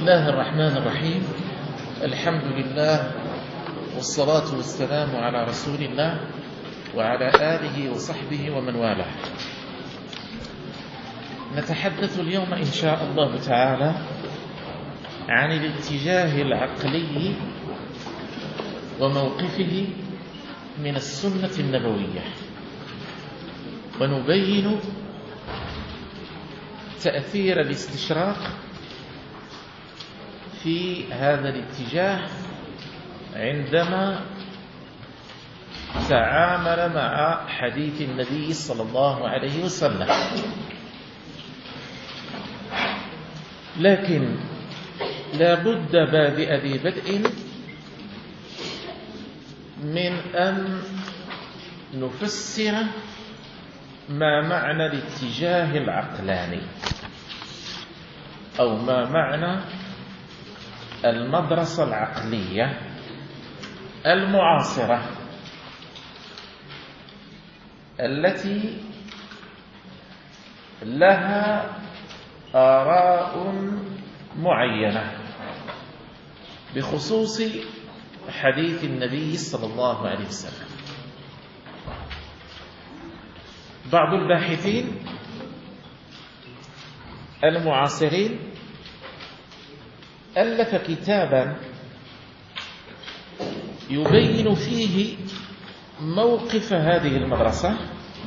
الله الرحمن الرحيم. الحمد لله والصلاة والسلام على رسول الله وعلى آله وصحبه ومن والاه. نتحدث اليوم إن شاء الله تعالى عن الاتجاه العقلي وموقفه من السنة النبوية، ونبين تأثير الاستشراق في هذا الاتجاه عندما تعامل مع حديث النبي صلى الله عليه وسلم. لكن لا بد بادئ ذي بدء من أن نفسر ما معنى الاتجاه العقلاني، أو ما معنى المدرسة العقلية المعاصرة التي لها آراء معينة بخصوص حديث النبي صلى الله عليه وسلم. بعض الباحثين المعاصرين ألف كتابا يبين فيه موقف هذه المدرسة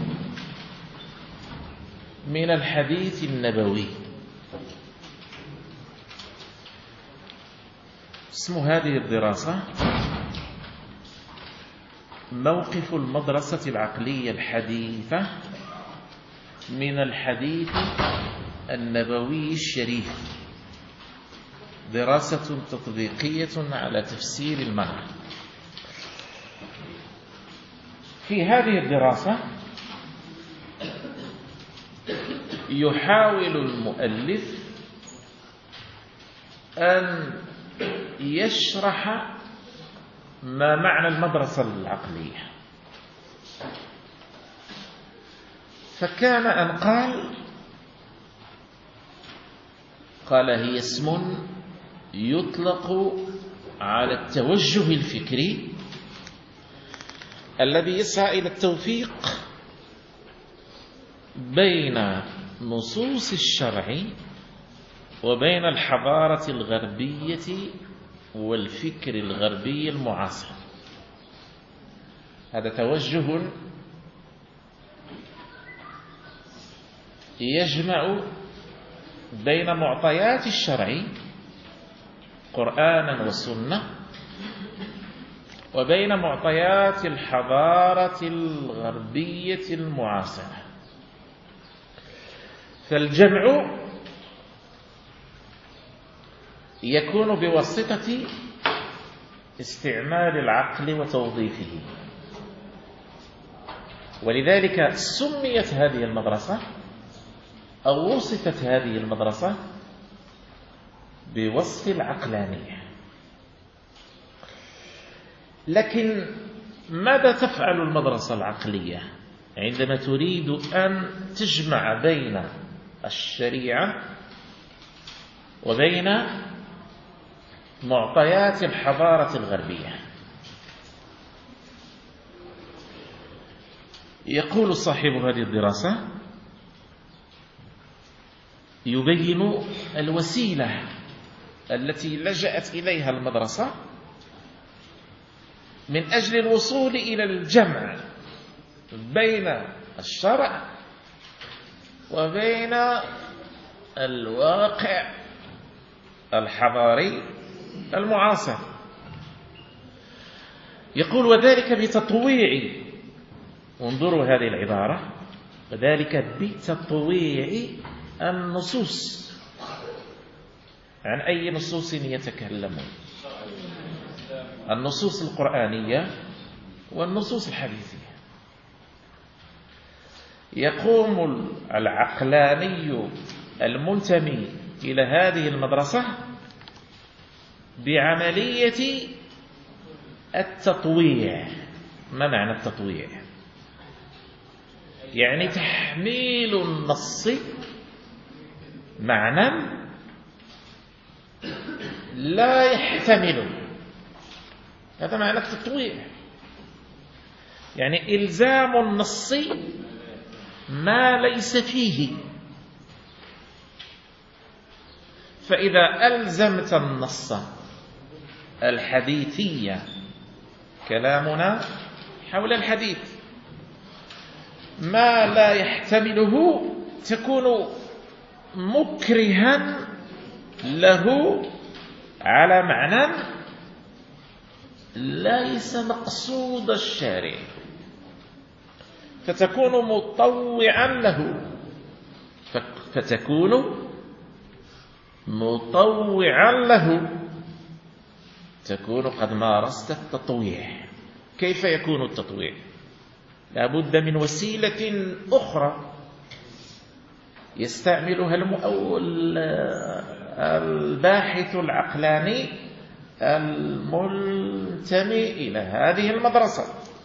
من الحديث النبوي. اسم هذه الدراسة موقف المدرسة العقلية الحديثة من الحديث النبوي الشريف، دراسة تطبيقية على تفسير المعنى. في هذه الدراسة يحاول المؤلف أن يشرح ما معنى المدرسة العقلية، فكان أن قال هي اسم يطلق على التوجه الفكري الذي يسعى إلى التوفيق بين نصوص الشرع وبين الحضارة الغربية والفكر الغربي المعاصر. هذا توجه يجمع بين معطيات الشرع قرآنا وسنة وبين معطيات الحضارة الغربية المعاصرة. فالجمع يكون بواسطة استعمال العقل وتوظيفه، ولذلك سميت هذه المدرسة أو وصفت هذه المدرسة بوصف العقلانية. لكن ماذا تفعل المدرسة العقلية عندما تريد أن تجمع بين الشريعة وبين معطيات الحضارة الغربية؟ يقول صاحب هذه الدراسة يبين الوسيلة التي لجأت إليها المدرسة من أجل الوصول إلى الجمع بين الشرع وبين الواقع الحضاري المعاصر. يقول وذلك بتطويع، وانظروا هذه العبارة، وذلك بتطويع النصوص. عن أي نصوص يتكلمون؟ النصوص القرآنية والنصوص الحديثية. يقوم العقلاني المنتمي إلى هذه المدرسة بعملية التطويع. ما معنى التطويع؟ يعني تحميل النص معنى لا يحتمل. هذا معنى التطويع، يعني إلزام النص ما ليس فيه. فإذا ألزمت النص الحديثية، كلامنا حول الحديث، ما لا يحتمله تكون مكرها له على معنى ليس مقصود الشارع، فتكون مطوعا له، تكون قد مارست التطويع. كيف يكون التطويع؟ لا بد من وسيلة أخرى يستعملها الباحث العقلاني المنتمي إلى هذه المدرسة،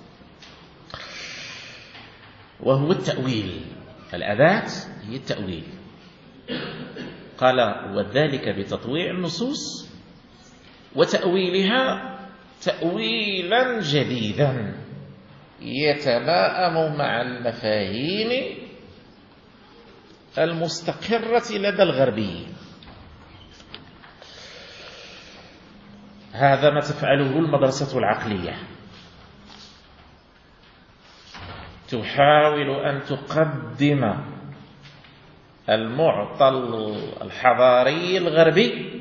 وهو التأويل. الأداة هي التأويل. قال وذلك بتطويع النصوص وتأويلها تأويلا جديدا يتلائم مع المفاهيم المستقرة لدى الغربي. هذا ما تفعله المدرسة العقلية، تحاول أن تقدم المعطى الحضاري الغربي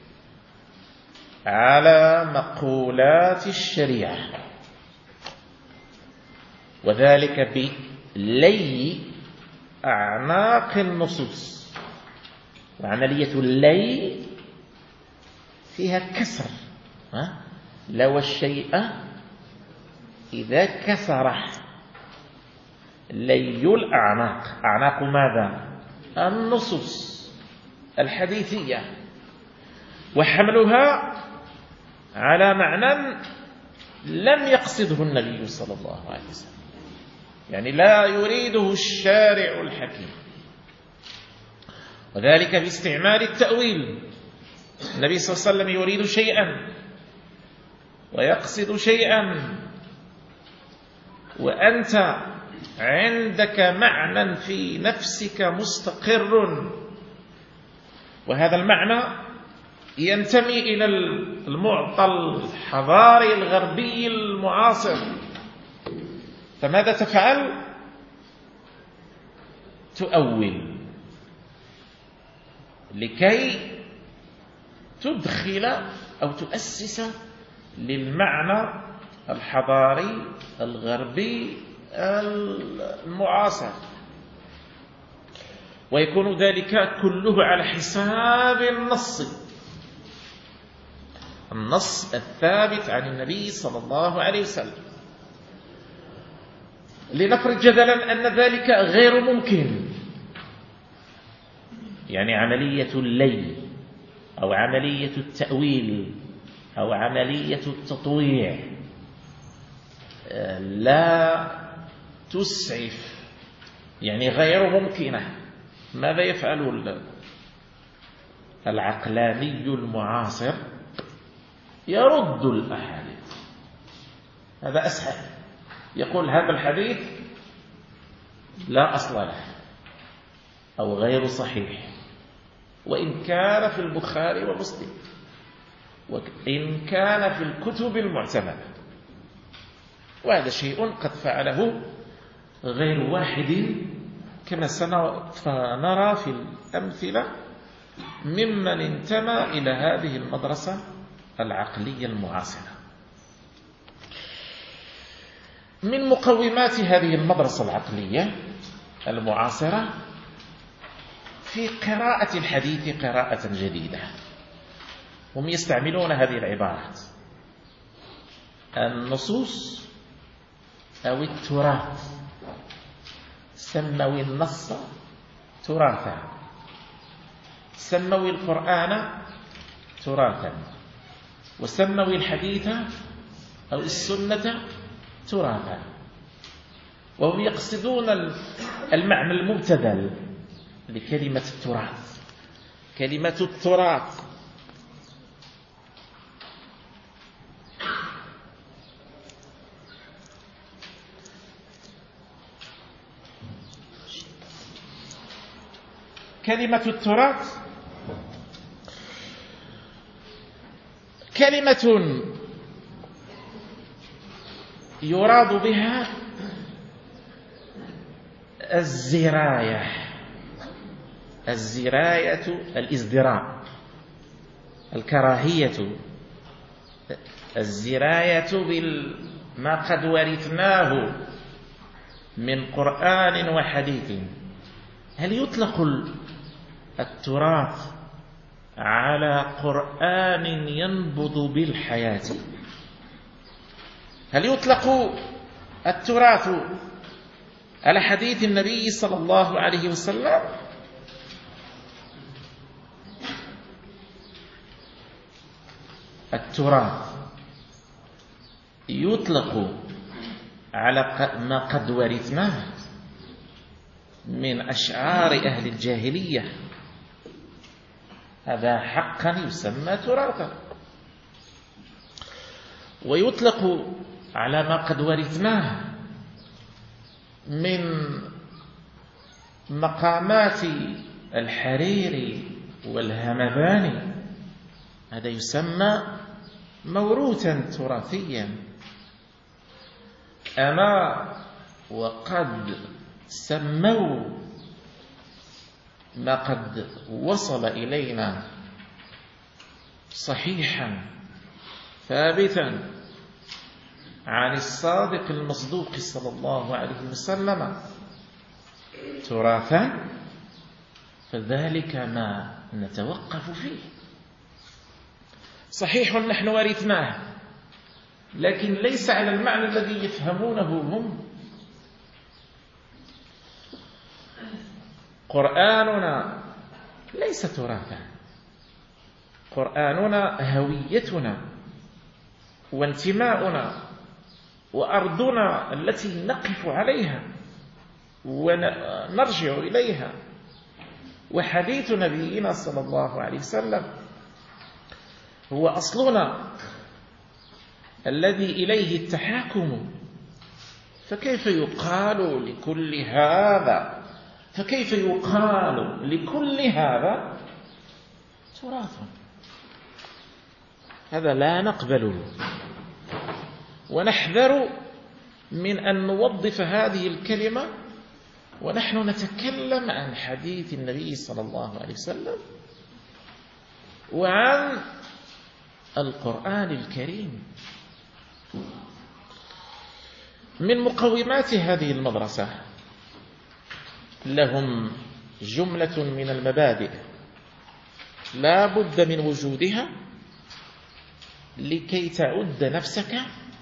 على مقولات الشريعة، وذلك بلي أعناق النصوص. وعملية اللي فيها كسر، لو الشيء إذا كسره، لي الأعناق. أعناق ماذا؟ النصوص الحديثية، وحملها على معنى لم يقصده النبي صلى الله عليه وسلم، يعني لا يريده الشارع الحكيم، وذلك باستعمال التأويل. النبي صلى الله عليه وسلم يريد شيئا ويقصد شيئا، وأنت عندك معنى في نفسك مستقر، وهذا المعنى ينتمي إلى المعطى الحضاري الغربي المعاصر. فماذا تفعل؟ تؤول لكي تدخل أو تؤسس للمعنى الحضاري الغربي المعاصر، ويكون ذلك كله على حساب النص الثابت عن النبي صلى الله عليه وسلم. لنفرض جدلا أن ذلك غير ممكن، يعني عملية اللي أو عملية التأويل أو عملية التطويع لا تسعف، يعني غير ممكنة. ماذا يفعل العقلاني المعاصر؟ يرد الأحاديث. هذا أسهل، يقول هذا الحديث لا أصل له أو غير صحيح، وإن كان في البخاري ومسلم، وإن كان في الكتب المعتمدة. وهذا شيء قد فعله غير واحد، كما سنرى في الأمثلة ممن انتمى إلى هذه المدرسة العقلية المعاصرة. من مقومات هذه المدرسة العقلية المعاصرة في قراءة الحديث قراءة جديدة. هم يستعملون هذه العبارات: النصوص أو التراث. سموا النص تراثا، سموا القرآن تراثا، وسموا الحديث أو السنة تراثا. وهم يقصدون المعنى المبتذل لكلمة التراث. كلمة التراث كلمة التراث كلمة يراد بها الزراية الازدراء، الكراهية، الزراية بما قد ورثناه من قرآن وحديث. هل يطلق التراث على قرآن ينبض بالحياة؟ هل يطلق التراث على حديث النبي صلى الله عليه وسلم؟ التراث يطلق على ما قد ورثناه من أشعار أهل الجاهلية، هذا حقا يسمى تراثا. ويطلق على ما قد ورثناه من مقامات الحرير والهمذان، هذا يسمى موروثا تراثيا. أما وقد سموا ما قد وصل إلينا صحيحا ثابتا عن الصادق المصدوق صلى الله عليه وسلم تراثا، فذلك ما نتوقف فيه. صحيح نحن ورثناه، لكن ليس على المعنى الذي يفهمونه هم. قرآننا ليس تراثا، قرآننا هويتنا وانتماؤنا وأرضنا التي نقف عليها ونرجع إليها. وحديث نبينا صلى الله عليه وسلم هو أصلنا الذي إليه التحاكم. فكيف يقال لكل هذا تراث؟ هذا لا نقبله، ونحذر من أن نوظف هذه الكلمة ونحن نتكلم عن حديث النبي صلى الله عليه وسلم وعن القرآن الكريم. من مقومات هذه المدرسة لهم جملة من المبادئ لا بد من وجودها لكي تعد نفسك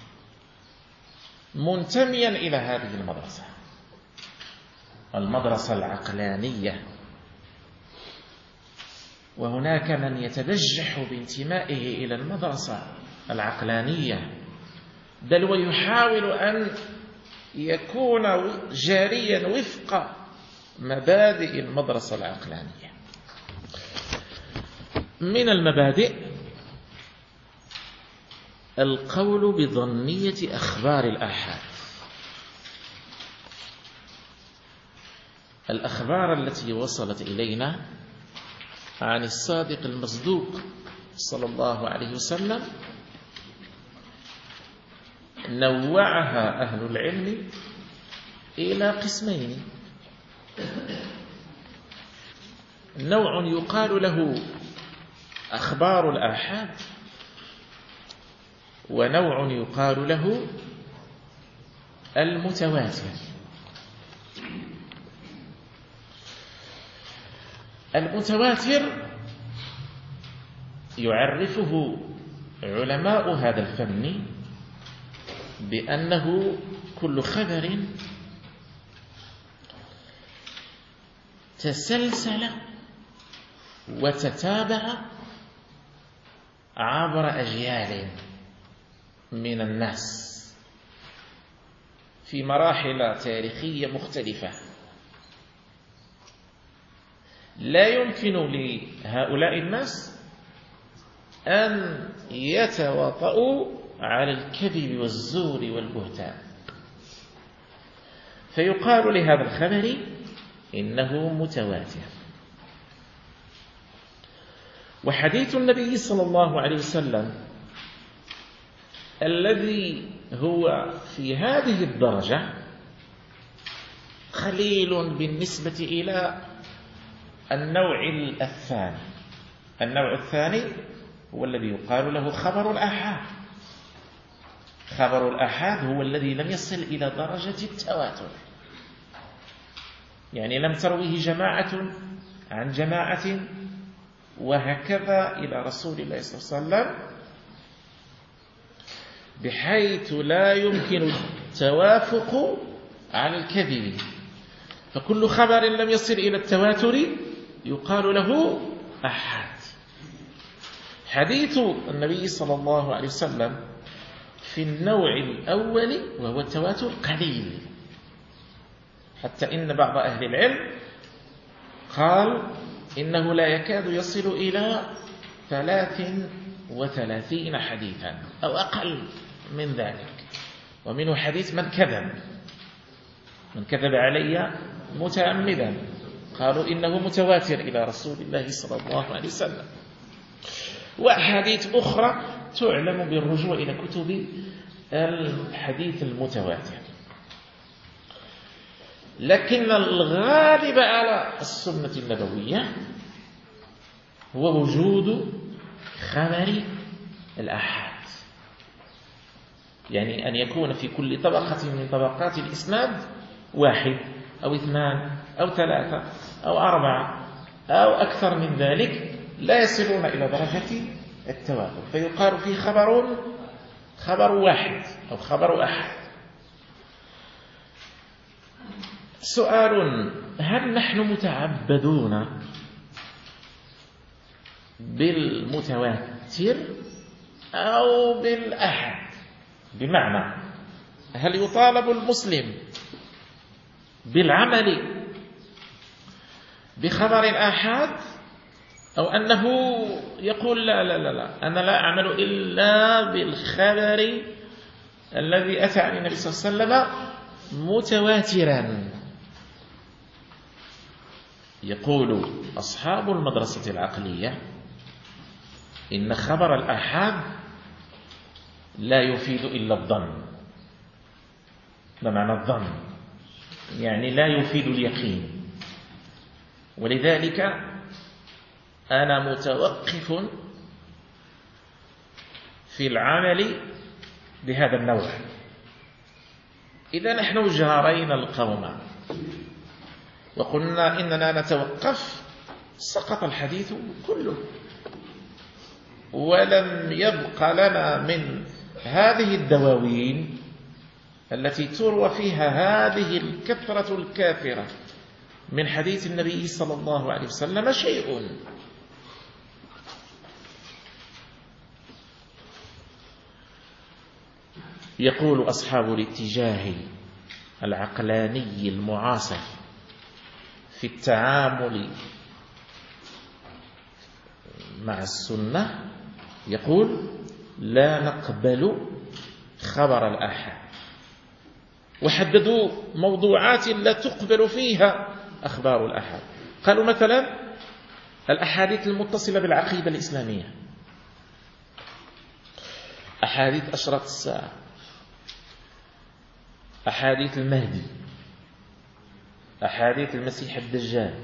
منتميا إلى هذه المدرسة، المدرسة العقلانية. وهناك من يتبجح بانتمائه إلى المدرسة العقلانية، بل ويحاول أن يكون جاريا وفق مبادئ المدرسة العقلانية. من المبادئ القول بظنية أخبار الآحاد، الأخبار التي وصلت إلينا عن الصادق المصدوق صلى الله عليه وسلم نوعها أهل العلم إلى قسمين: نوع يقال له أخبار الآحاد، ونوع يقال له المتواتر. المتواتر يعرفه علماء هذا الفن بأنه كل خبر تسلسل وتتابع عبر أجيال من الناس في مراحل تاريخية مختلفة. لا يمكن لهؤلاء الناس أن يتواطؤوا على الكذب والزور والبهتان، فيقال لهذا الخبر إنه متواتر. وحديث النبي صلى الله عليه وسلم الذي هو في هذه الدرجة قليل بالنسبة إلى النوع الثاني. النوع الثاني هو الذي يقال له خبر الآحاد. خبر الآحاد هو الذي لم يصل إلى درجة التواتر، يعني لم ترويه جماعة عن جماعة وهكذا إلى رسول الله صلى الله عليه وسلم، بحيث لا يمكن التوافق على الكذب. فكل خبر لم يصل إلى التواتر يقال له أحاد. حديث النبي صلى الله عليه وسلم في النوع الأول وهو التواتر قليل، حتى إن بعض أهل العلم قال إنه لا يكاد يصل إلى 33 حديثا أو أقل من ذلك. ومنه حديث من كذب علي متعمدا، قالوا إنه متواتر إلى رسول الله صلى الله عليه وسلم. وأحاديث أخرى تعلم بالرجوع إلى كتب الحديث المتواتر. لكن الغالب على السنة النبوية هو وجود خبر الآحاد، يعني أن يكون في كل طبقة من طبقات الإسناد واحد أو اثنان أو ثلاثة أو أربعة أو أكثر من ذلك لا يصلون إلى درجة التواتر، فيقال فيه خبر واحد أو خبر أحد. سؤال: هل نحن متعبدون بالمتواتر أو بالأحد؟ بمعنى هل يطالب المسلم بالعمل بخبر الآحاد، أو أنه يقول لا لا لا لا أنا لا أعمل إلا بالخبر الذي أتى عن النبي صلى الله عليه وسلم متواترا؟ يقول أصحاب المدرسة العقلية إن خبر الآحاد لا يفيد إلا الظن. ما معنى الظن؟ يعني لا يفيد اليقين. ولذلك أنا متوقف في العمل بهذا النوع. إذا نحن جارينا القوم وقلنا إننا نتوقف، سقط الحديث كله، ولم يبق لنا من هذه الدواوين التي تروى فيها هذه الكثرة الكافرة من حديث النبي صلى الله عليه وسلم شيء. يقول أصحاب الاتجاه العقلاني المعاصر في التعامل مع السنة، يقول لا نقبل خبر الآحاد، وحددوا موضوعات لا تقبل فيها أخبار الآحاد. قالوا مثلا الأحاديث المتصلة بالعقيدة الإسلامية، أحاديث أشراط الساعة، أحاديث المهدي، أحاديث المسيح الدجال،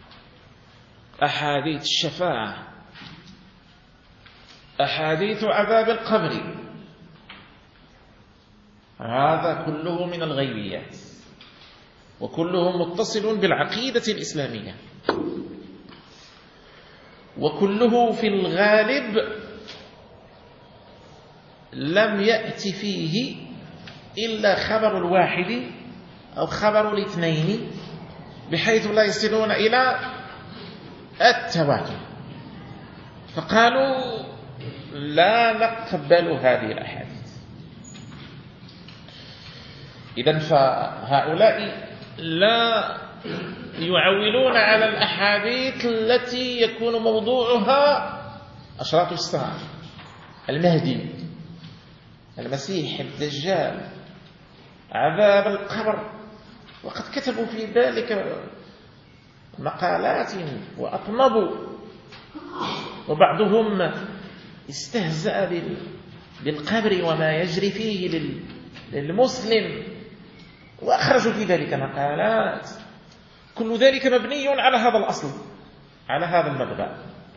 أحاديث الشفاعة، أحاديث عذاب القبر، هذا كله من الغيبيات، وكله متصل بالعقيدة الإسلامية، وكله في الغالب لم يأتي فيه إلا خبر الواحد أو خبر الاثنين، بحيث لا يصلون إلى التواتر. فقالوا لا نقبل هذه الأحاديث. إذن فهؤلاء لا يعولون على الأحاديث التي يكون موضوعها أشراط الساعة، المهدي، المسيح الدجال، عذاب القبر، وقد كتبوا في ذلك مقالات وأطنبوا وبعضهم استهزأ بالقبر وما يجري فيه للمسلم، وأخرجوا في ذلك مقالات. كل ذلك مبني على هذا الأصل، على هذا المبدأ،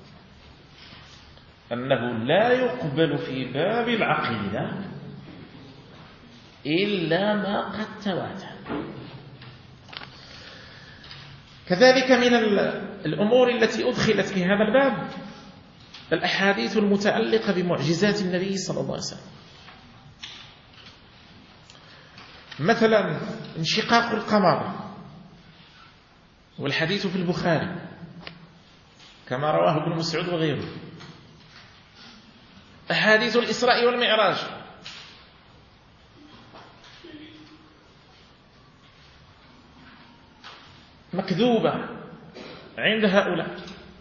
أنه لا يقبل في باب العقيدة إلا ما قد تواتر. كذلك من الأمور التي أدخلت في هذا الباب الأحاديث المتعلقة بمعجزات النبي صلى الله عليه وسلم، مثلا انشقاق القمر، والحديث في البخاري كما رواه ابن مسعود وغيره. أحاديث الإسراء والمعراج، مكذوبة عند هؤلاء.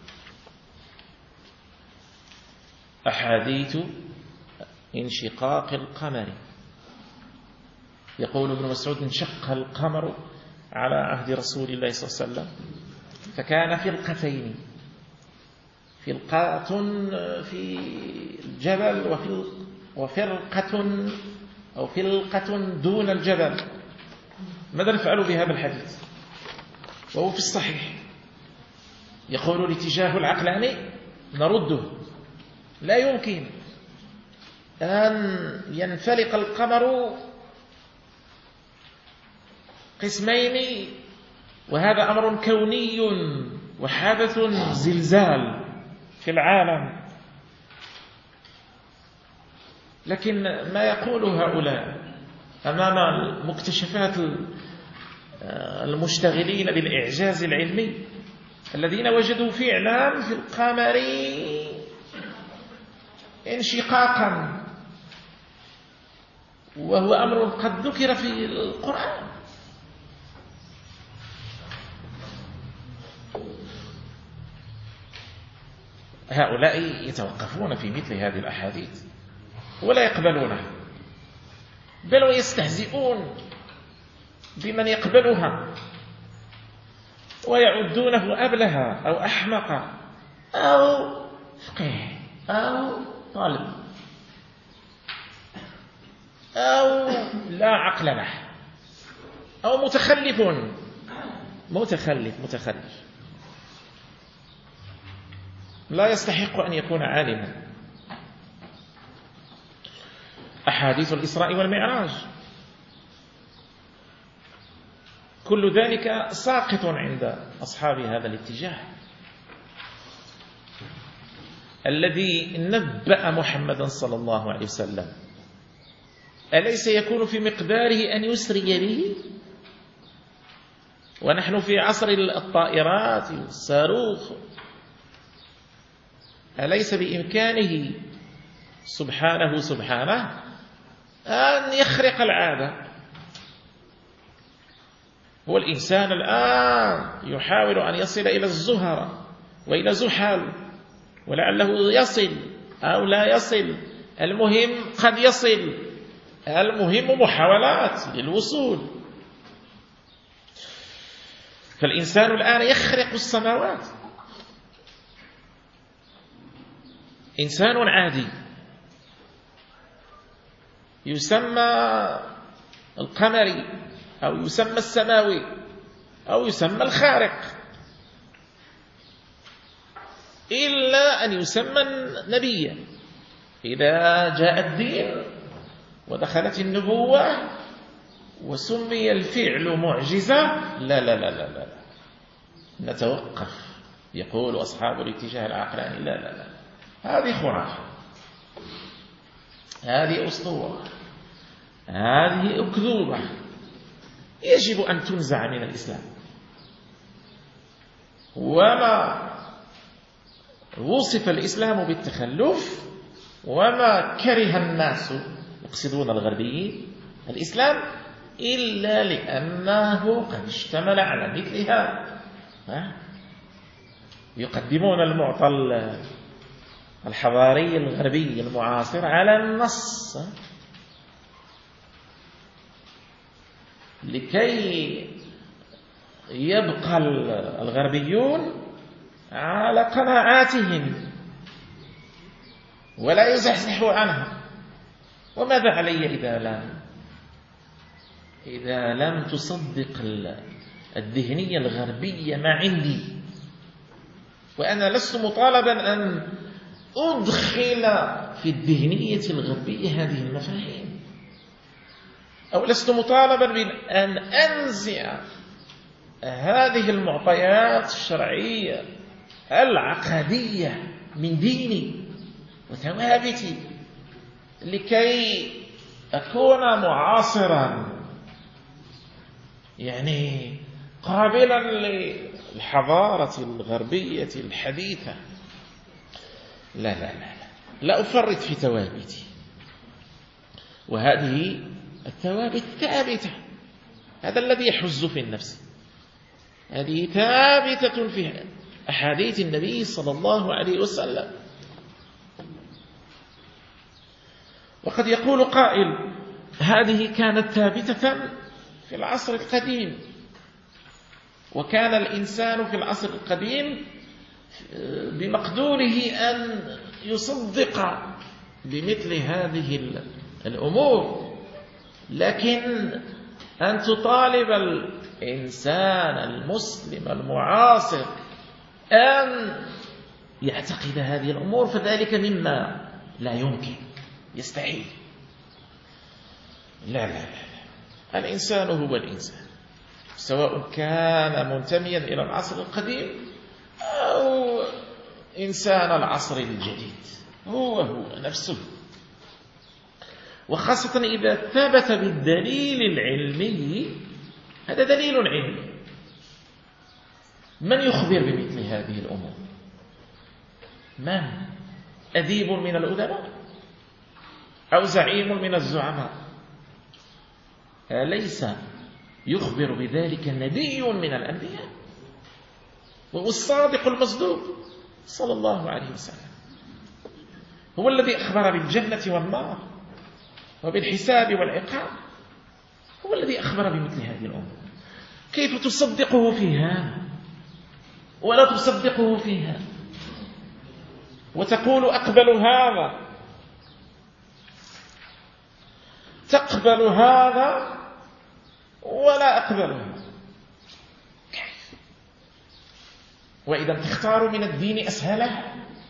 أحاديث انشقاق القمر، يقول ابن مسعود: انشق القمر على عهد رسول الله صلى الله عليه وسلم فكان فرقتين، فرقة في الجبل وفرقة أو فرقة دون الجبل. ماذا نفعل بهذا الحديث وهو في الصحيح؟ يقول الاتجاه العقلاني نرده، لا يمكن أن ينفلق القمر قسمين وهذا أمر كوني وحدث زلزال في العالم. لكن ما يقول هؤلاء أمام المكتشفات المشتغلين بالإعجاز العلمي الذين وجدوا فعلا في القمر انشقاقا، وهو أمر قد ذكر في القرآن. هؤلاء يتوقفون في مثل هذه الأحاديث ولا يقبلونها، بل ويستهزئون بمن يقبلها ويعدونه أبلها أو أحمق أو فقيه أو طالب أو لا عقل له أو متخلف لا يستحق أن يكون عالما. أحاديث الإسراء والمعراج كل ذلك ساقط عند أصحاب هذا الاتجاه الذي نبأ محمدا صلى الله عليه وسلم. أليس يكون في مقداره أن يسري به؟ ونحن في عصر الطائرات والصاروخ، أليس بإمكانه سبحانه أن يخرق العادة؟ هو الإنسان الآن يحاول أن يصل إلى الزهرة وإلى زحل، ولعله يصل أو لا يصل، المهم قد يصل، المهم محاولات للوصول. فالإنسان الآن يخرق السماوات، إنسان عادي يسمى القمري أو يسمى السماوي أو يسمى الخارق، إلا أن يسمى نبيا. إذا جاء الدين ودخلت النبوة وسمي الفعل معجزة، لا لا لا لا لا، نتوقف. يقول أصحاب الاتجاه العقلاني: لا لا لا، هذه خرافة، هذه أسطورة، هذه أكذوبة، يجب أن تنزع من الإسلام. وما وصف الإسلام بالتخلف وما كره الناس يقصدون الغربيين الإسلام إلا لأنه قد اشتمل على مثل هذا. يقدمون المعطى الحضاري الغربي المعاصر على النص لكي يبقى الغربيون على قناعاتهم ولا يزحزح عنها. وماذا علي إذا لم تصدق الذهنية الغربية ما عندي، وأنا لست مطالبا أن أدخل في الذهنية الغربية هذه المفاهيم، أو لست مطالبا بأن أنزع هذه المعطيات الشرعية العقدية من ديني وثوابتي لكي أكون معاصرا، يعني قابلا للحضارة الغربية الحديثة. لا أفرط في ثوابتي، وهذه الثوابت ثابتة. هذا الذي يحز في النفس، هذه ثابتة في أحاديث النبي صلى الله عليه وسلم. وقد يقول قائل هذه كانت ثابتة في العصر القديم، وكان الإنسان في العصر القديم بمقدوره أن يصدق بمثل هذه الأمور، لكن أن تطالب الإنسان المسلم المعاصر أن يعتقد هذه الأمور فذلك مما لا يمكن، يستحيل. لا، الإنسان هو الإنسان، سواء كان منتميا إلى العصر القديم أو إنسان العصر الجديد، هو نفسه. وخاصة إذا ثبت بالدليل العلمي، هذا دليل علمي، من يخبر بمثل هذه الأمور؟ من؟ أديب من الأدباء أو زعيم من الزعماء؟ أليس يخبر بذلك نبي من الأنبياء، وهو الصادق المصدوق صلى الله عليه وسلم، هو الذي أخبر بالجنة والنار وبالحساب والعقاب، هو الذي أخبر بمثل هذه الأمور. كيف تصدقه فيها ولا تصدقه فيها وتقول أقبل هذا، تقبل هذا ولا أقبل هذا؟ كيف؟ وإذا تختار من الدين أسهله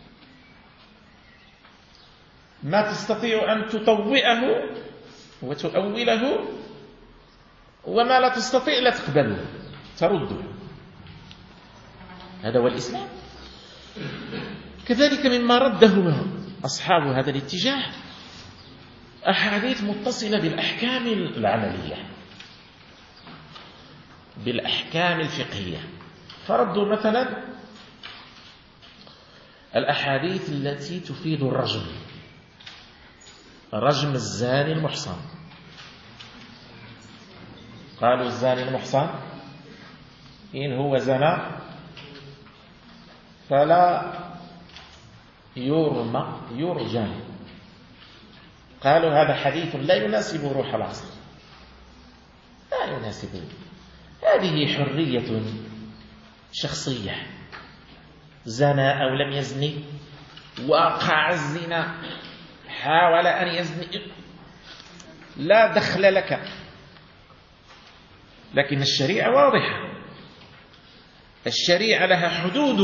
ما تستطيع أن تطوئه وتؤوله، وما لا تستطيع لا تقبله ترده. هذا هو الإسلام. كذلك مما رده أصحاب هذا الاتجاه أحاديث متصلة بالأحكام العملية، بالأحكام الفقهية. فردوا مثلا الأحاديث التي تفيد الرجم، رجم الزاني المحصن. قالوا الزاني المحصن إن هو زنى فلا يرجم. قالوا هذا حديث لا يناسب روح العصر، لا يناسبه. هذه حرية شخصية، زنى أو لم يزني، وقع الزنا، حاول أن يزني، لا دخل لك. لكن الشريعة واضحة، الشريعة لها حدود،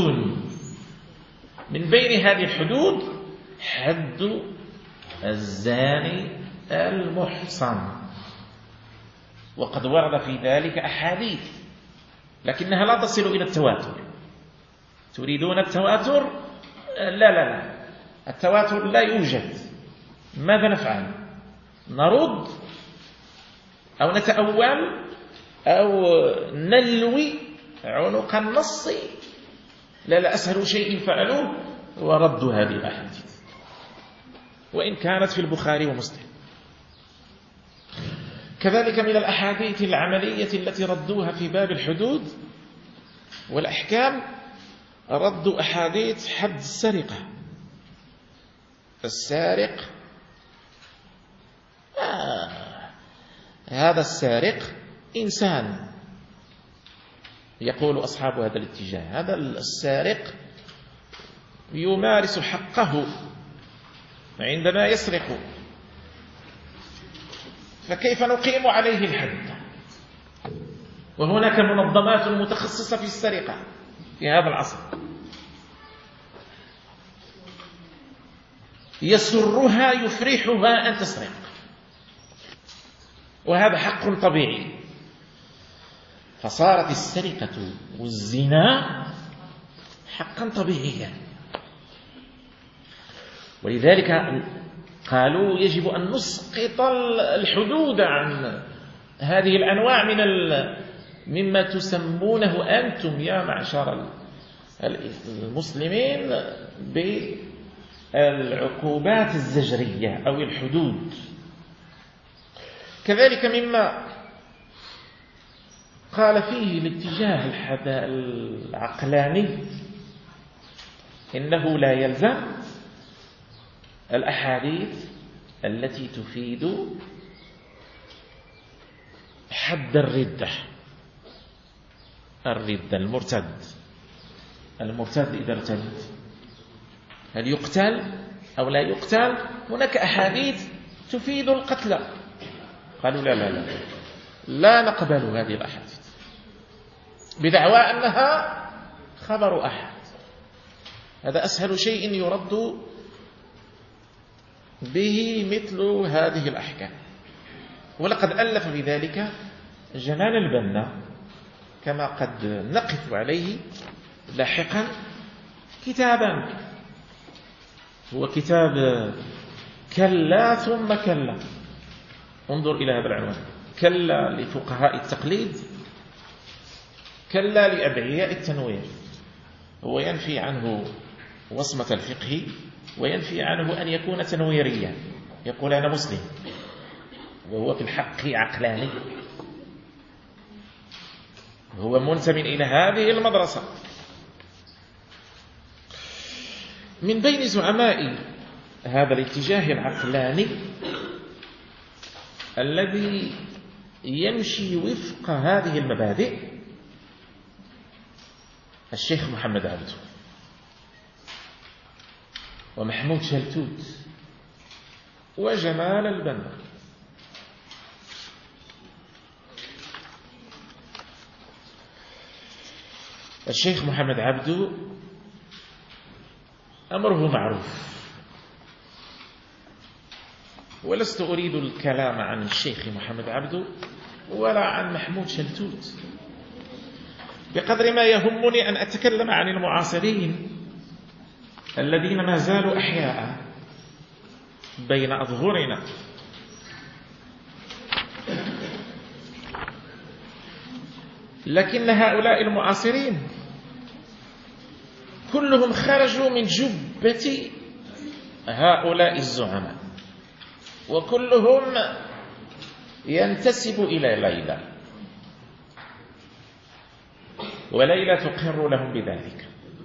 من بين هذه الحدود حد الزاني المحصن، وقد ورد في ذلك أحاديث لكنها لا تصل إلى التواتر. تريدون التواتر؟ لا، التواتر لا يوجد. ماذا نفعل؟ نرد أو نتأول أو نلوي عنق النص؟ لا، أسهل شيء فعلوه وردوا هذه الأحاديث، وإن كانت في البخاري ومسلم. كذلك من الأحاديث العملية التي ردوها في باب الحدود والأحكام، ردوا أحاديث حد السرقة. السارق هذا السارق إنسان، يقول أصحاب هذا الاتجاه هذا السارق يمارس حقه عندما يسرق فكيف نقيم عليه الحد؟ وهناك منظمات متخصصة في السرقة في هذا العصر يسرها يفرحها أن تسرق، وهذا حق طبيعي. فصارت السرقة والزنا حقا طبيعيا، ولذلك قالوا يجب أن نسقط الحدود عن هذه الأنواع مما تسمونه أنتم يا معشر المسلمين بالعقوبات الزجرية أو الحدود. كذلك مما قال فيه الاتجاه العقلاني إنه لا يلزم الأحاديث التي تفيد حد الردة المرتد إذا ارتد هل يقتل أو لا يقتل؟ هناك أحاديث تفيد القتل. قالوا لا نقبل هذه الأحاديث بدعوى أنها خبر أحد. هذا أسهل شيء يرد به مثل هذه الأحكام. ولقد ألف بذلك جمال البنا كما قد نقف عليه لاحقا كتابا، هو كتاب كلا ثم كلا. انظر إلى هذا العنوان: كلا لفقهاء التقليد، كلا لأدعياء التنوير. هو ينفي عنه وصمة الفقه وينفي عنه أن يكون تنويريا، يقول أنا مسلم وهو في الحق عقلاني، هو منتمي إلى هذه المدرسة. من بين زعماء هذا الاتجاه العقلاني الذي يمشي وفق هذه المبادئ الشيخ محمد عبده ومحمود شلتوت وجمال البنا. الشيخ محمد عبده أمره معروف، ولست أريد الكلام عن الشيخ محمد عبده ولا عن محمود شلتوت بقدر ما يهمني أن أتكلم عن المعاصرين الذين ما زالوا أحياء بين أظهرنا. لكن هؤلاء المعاصرين كلهم خرجوا من جبة هؤلاء الزعماء، وكلهم ينتسب إلى ليلى، وليلى تقر لهم بذلك،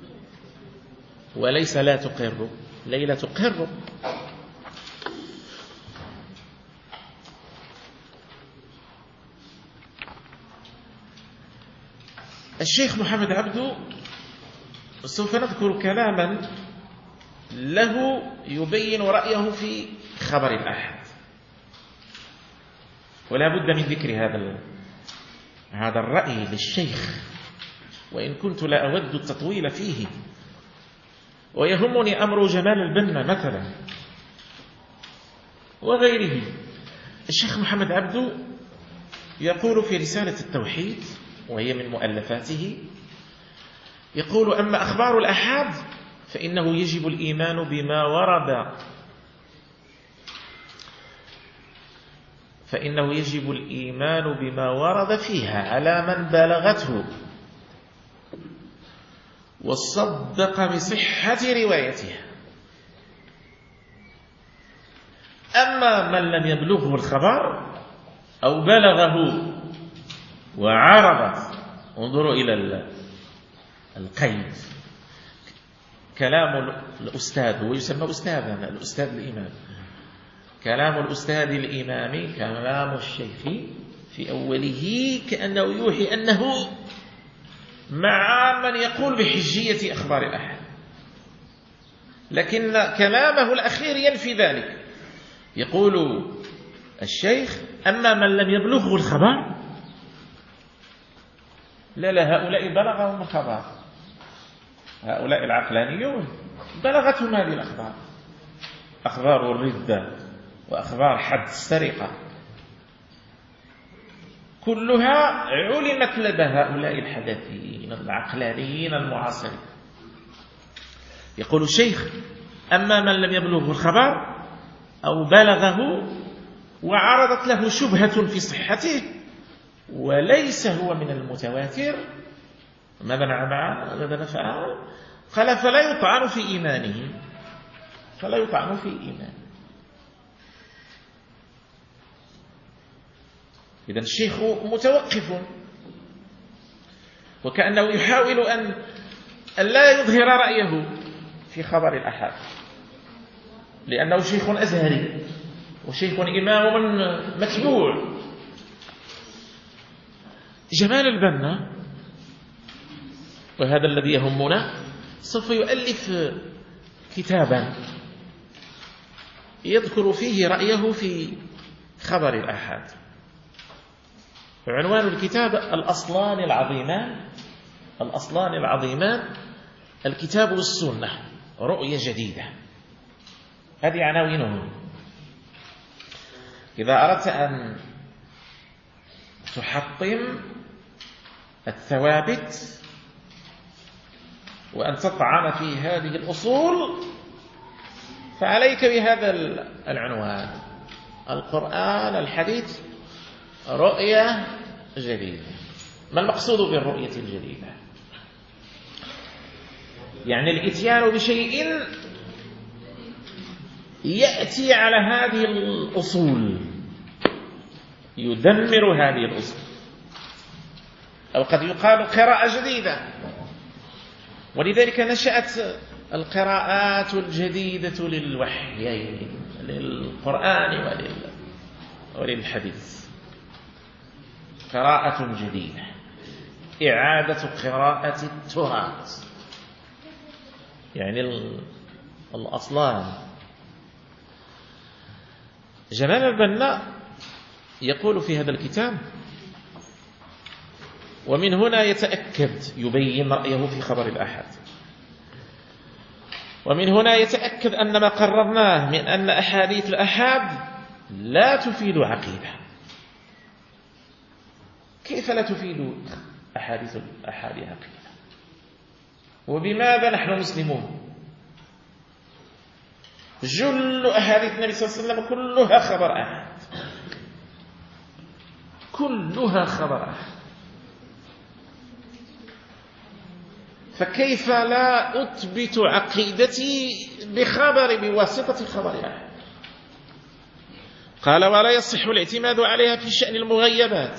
وليس لا تقر، ليلى تقر. الشيخ محمد عبده سوف نذكر كلاما له يبين رأيه في خبر الأحد، ولا بد من ذكر هذا الرأي للشيخ، وإن كنت لا أود التطويل فيه. ويهمني أمر جمال البنا مثلا وغيره. الشيخ محمد عبده يقول في رسالة التوحيد وهي من مؤلفاته، يقول: أما أخبار الأحاد فإنه يجب الإيمان بما ورد فيها على من بلغته وصدق بصحة روايتها. أما من لم يبلغه الخبر أو بلغه وعرضت، انظروا إلى القيد، كلام الأستاذ، هو يسمى أستاذا، الأستاذ الإمام، كلام الأستاذ الإمام كلام الشيخ في أوله كأنه يوحي أنه مع من يقول بحجية أخبار الأحد. لكن كلامه الأخير ينفي ذلك. يقول الشيخ: أما من لم يبلغه الخبر، لا هؤلاء بلغهم الخبر، هؤلاء العقلانيون بلغتهم هذه الأخبار، أخبار الردة وأخبار حد السرقة كلها علمت لدى هؤلاء الحداثيين العقلانيين المعاصرين. يقول الشيخ: أما من لم يبلغه الخبر أو بلغه وعرضت له شبهة في صحته وليس هو من المتواتر، ماذا نفعل؟ قال: فلا يطعن في إيمانه، فلا يطعن في إيمانه. إذن الشيخ متوقف، وكأنه يحاول أن لا يظهر رأيه في خبر الأحاد، لأنه شيخ أزهري وشيخ إمام متبوع. جمال البنا، وهذا الذي يهمنا، سوف يؤلف كتابا يذكر فيه رأيه في خبر الأحاد. عنوان الكتاب: الأصلان العظيمان، الأصلان العظيمان، الكتاب والسنة، رؤية جديدة. هذه عناوينه. إذا أردت أن تحطم الثوابت وأن تطعن في هذه الأصول فعليك بهذا العنوان: القرآن الحديث، رؤية جديدة. ما المقصود بالرؤية الجديدة؟ يعني الإتيان بشيء يأتي على هذه الأصول، يدمر هذه الأصول. أو قد يقال قراءة جديدة، ولذلك نشأت القراءات الجديدة للوحيين، للقرآن وللحديث. قراءة جديدة، إعادة قراءة التراث، يعني الأصلان. جمال البنا يقول في هذا الكتاب: ومن هنا يتأكد، يبين رأيه في خبر الأحاد، ومن هنا يتأكد أن ما قررناه من أن أحاديث الأحاد لا تفيد عقيدة. كيف لا تفيد أحاديث الأحاد عقيدة؟ وبماذا نحن مسلمون؟ جل أحاديث النبي صلى الله عليه وسلم كلها خبر أحد، كلها خبر أحد. فكيف لا أثبت عقيدتي بواسطة خبر أحد؟ قال: ولا يصح الاعتماد عليها في شأن المغيبات.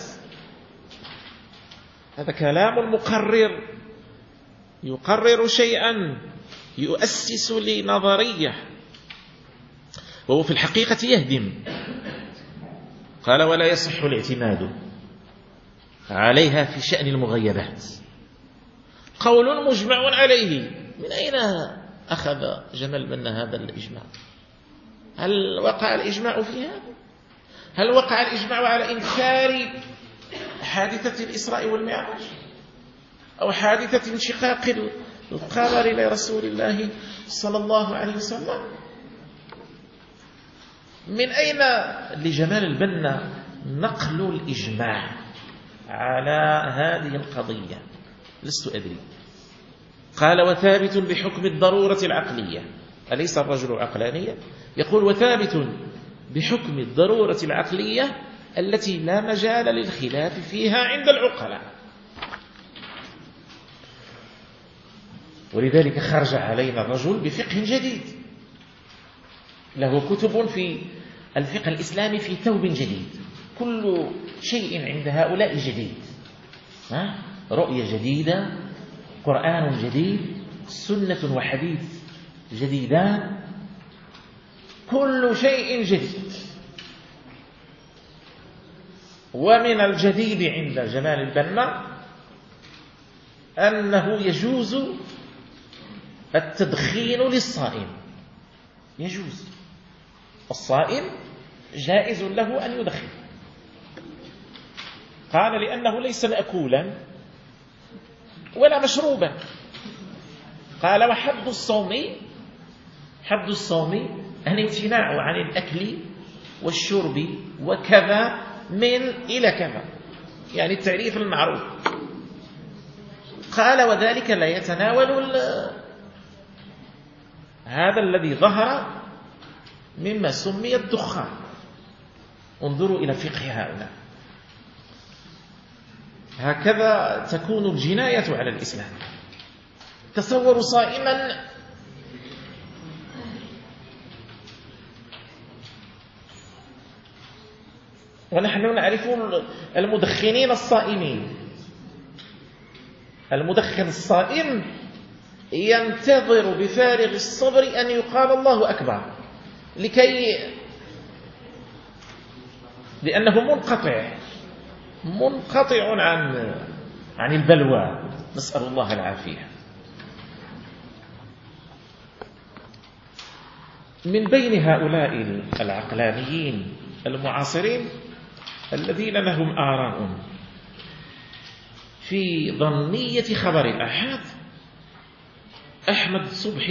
هذا كلام المقرر، يقرر شيئا، يؤسس لنظرية، وهو في الحقيقة يهدم. قال: ولا يصح الاعتماد عليها في شأن المغيبات. قول مجمع عليه. من أين أخذ جمال البنا هذا الإجماع؟ هل وقع الإجماع فيها؟ هل وقع الإجماع على إنكار حادثة الإسراء والمعراج أو حادثة انشقاق القمر لرسول الله صلى الله عليه وسلم؟ من أين لجمال البنا نقل الإجماع على هذه القضية؟ لست أدري. قال: وثابت بحكم الضرورة العقلية. أليس الرجل عقلانيا؟ يقول: وثابت بحكم الضرورة العقلية التي لا مجال للخلاف فيها عند العقلاء. ولذلك خرج علينا الرجل بفقه جديد، له كتب في الفقه الإسلامي في ثوب جديد، كل شيء عند هؤلاء جديد. رؤية جديدة، قرآن جديد، سنة وحديث جديدان، كل شيء جديد. ومن الجديد عند جمال البنا أنه يجوز التدخين للصائم يجوز، الصائم جائز له أن يدخن. قال لأنه ليس مأكولا ولا مشروبا. قال وحد الصوم الامتناع عن الأكل والشرب وكذا من إلى كذا، يعني التعريف المعروف. قال وذلك لا يتناول هذا الذي ظهر مما سمي الدخان. انظروا إلى فقه هؤلاء، هكذا تكون الجناية على الإسلام. تصوروا صائما ونحن نعرف المدخنين الصائمين. المدخن الصائم ينتظر بفارغ الصبر أن يقال الله أكبر لأنه منقطع عن البلوى، نسأل الله العافية. من بين هؤلاء العقلانيين المعاصرين الذين لهم آراء في ظنية خبر الآحاد أحمد صبحي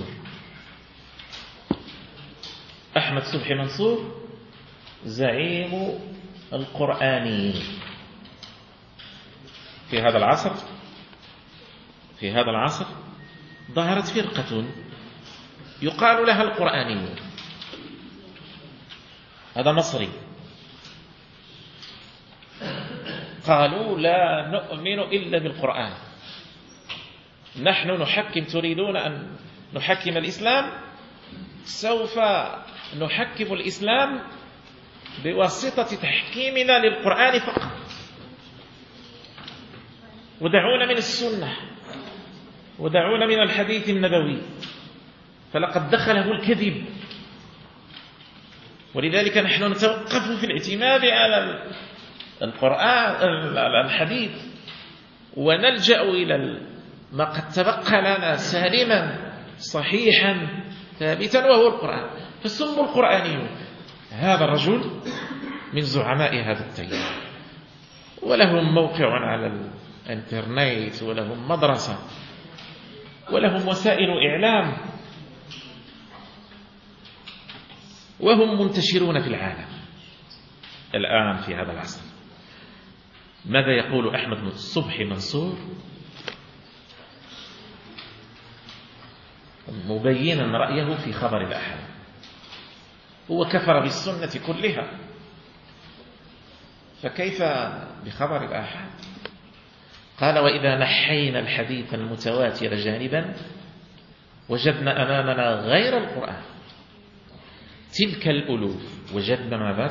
منصور زعيم القرآنيين في هذا العصر ظهرت فرقة يقال لها القرآنيون. هذا مصري. قالوا لا نؤمن إلا بالقرآن، نحن نحكم، تريدون أن نحكم الإسلام، سوف نحكم الإسلام بواسطة تحكيمنا للقرآن فقط، ودعونا من السنة ودعونا من الحديث النبوي، فلقد دخله الكذب. ولذلك نحن نتوقف في الاعتماد على القرآن الحديث، ونلجأ إلى ما قد تبقى لنا سالما صحيحا ثابتا وهو القرآن، فسموا القرآنيون. هذا الرجل من زعماء هذا التيار، ولهم موقع على الانترنت، ولهم مدرسة، ولهم وسائل إعلام، وهم منتشرون في العالم الآن في هذا العصر. ماذا يقول أحمد صبحي منصور مبينا رأيه في خبر الآحاد؟ هو كفر بالسنة كلها، فكيف بخبر الآحاد؟ قال وإذا نحينا الحديث المتواتر جانبا وجدنا أمامنا غير القرآن تلك الألوف. وجدنا ماذا؟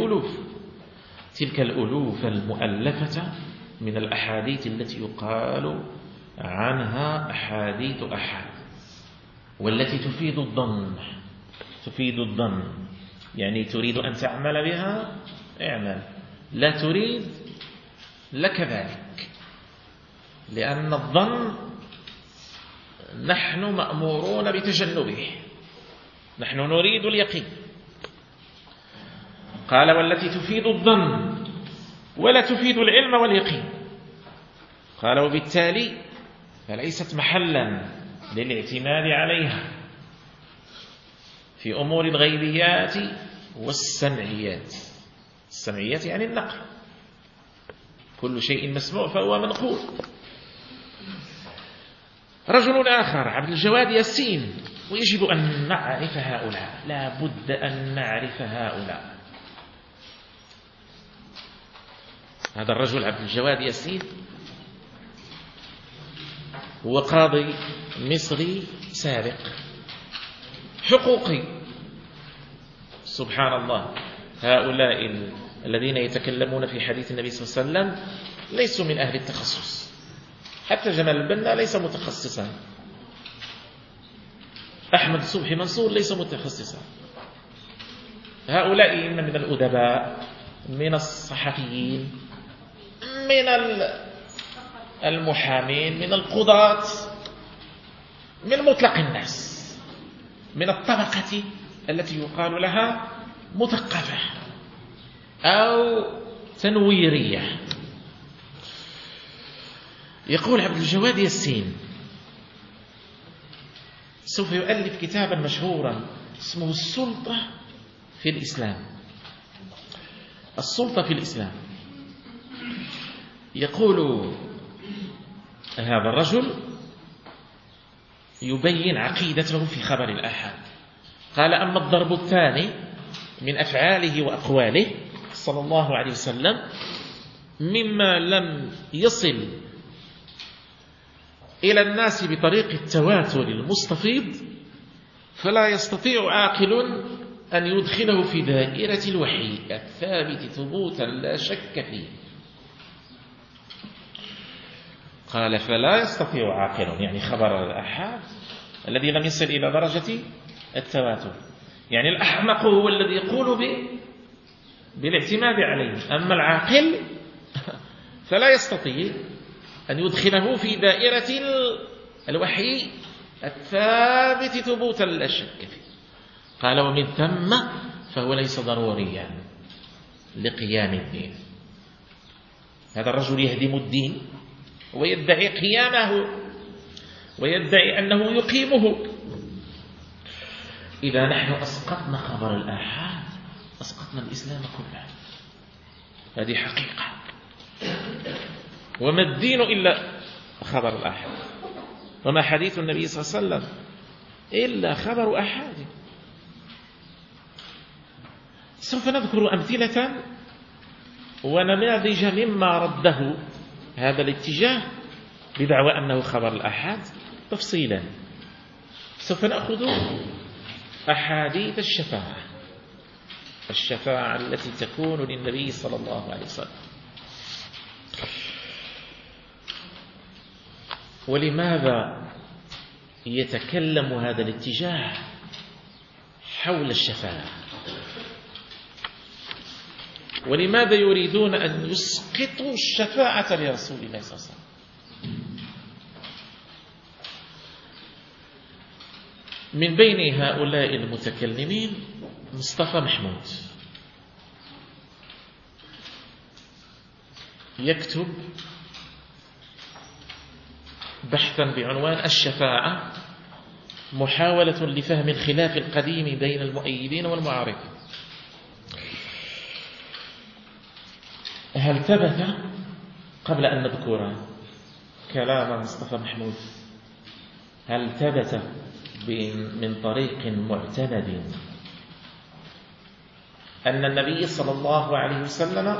تلك الألوف المؤلفة من الأحاديث التي يقال عنها أحاديث أحاد، والتي تفيد الظن، يعني تريد أن تعمل بها اعمل، لا تريد لك ذلك، لأن الظن نحن مأمورون بتجنبه، نحن نريد اليقين. قال والتي تفيد الظن ولا تفيد العلم واليقين. قال وبالتالي فليست محلا للاعتماد عليها في أمور الغيبيات والسمعيات. السمعيات يعني النقل، كل شيء مسموع فهو منقول. رجل آخر عبد الجواد ياسين، ويجب أن نعرف هؤلاء، لا بد أن نعرف هؤلاء. هذا الرجل عبد الجواد ياسين هو قاضي مصري سابق حقوقي. سبحان الله، هؤلاء الذين يتكلمون في حديث النبي صلى الله عليه وسلم ليسوا من أهل التخصص، حتى جمال البنا ليس متخصصا، أحمد صبحي منصور ليس متخصصا. هؤلاء إما من الأدباء، من الصحفيين، من المحامين، من القضاة، من مطلق الناس، من الطبقة التي يقال لها مثقفة أو تنويرية. يقول عبد الجواد ياسين سوف يؤلف كتابا مشهورا اسمه السلطة في الإسلام. السلطة في الإسلام. يقول هذا الرجل يبين عقيدته في خبر الآحاد. قال: أما الضرب الثاني من أفعاله وأقواله صلى الله عليه وسلم مما لم يصل إلى الناس بطريق التواتر المستفيض فلا يستطيع عاقل أن يدخله في دائرة الوحي الثابت ثبوتا لا شك فيه. قال: فلا يستطيع عاقل، يعني خبر الآحاد الذي لم يصل إلى درجة التواتر، يعني الأحمق هو الذي يقول بالاعتماد عليه، أما العاقل فلا يستطيع أن يدخله في دائرة الوحي الثابت ثبوتا لا شك فيه. قال: ومن ثم فهو ليس ضروريا لقيام الدين. هذا الرجل يهدم الدين ويدعي قيامه ويدعي أنه يقيمه. إذا نحن أسقطنا خبر الآحاد أسقطنا الإسلام كله. هذه حقيقة. وما الدين إلا خبر الآحاد، وما حديث النبي صلى الله عليه وسلم إلا خبر آحاد. سوف نذكر أمثلة ونماذج مما رده هذا الاتجاه بدعوى أنه خبر الآحاد تفصيلا. سوف نأخذ أحاديث الشفاعة التي تكون للنبي صلى الله عليه وسلم. ولماذا يتكلم هذا الاتجاه حول الشفاعة؟ ولماذا يريدون أن يسقطوا الشفاعة لرسول الله صلى الله عليه وسلم؟ من بين هؤلاء المتكلمين مصطفى محمود يكتب بحثا بعنوان الشفاعة، محاولة لفهم الخلاف القديم بين المؤيدين والمعارضين. هل ثبت، قبل أن نذكر كلام مصطفى محمود، هل ثبت من طريق معتمد أن النبي صلى الله عليه وسلم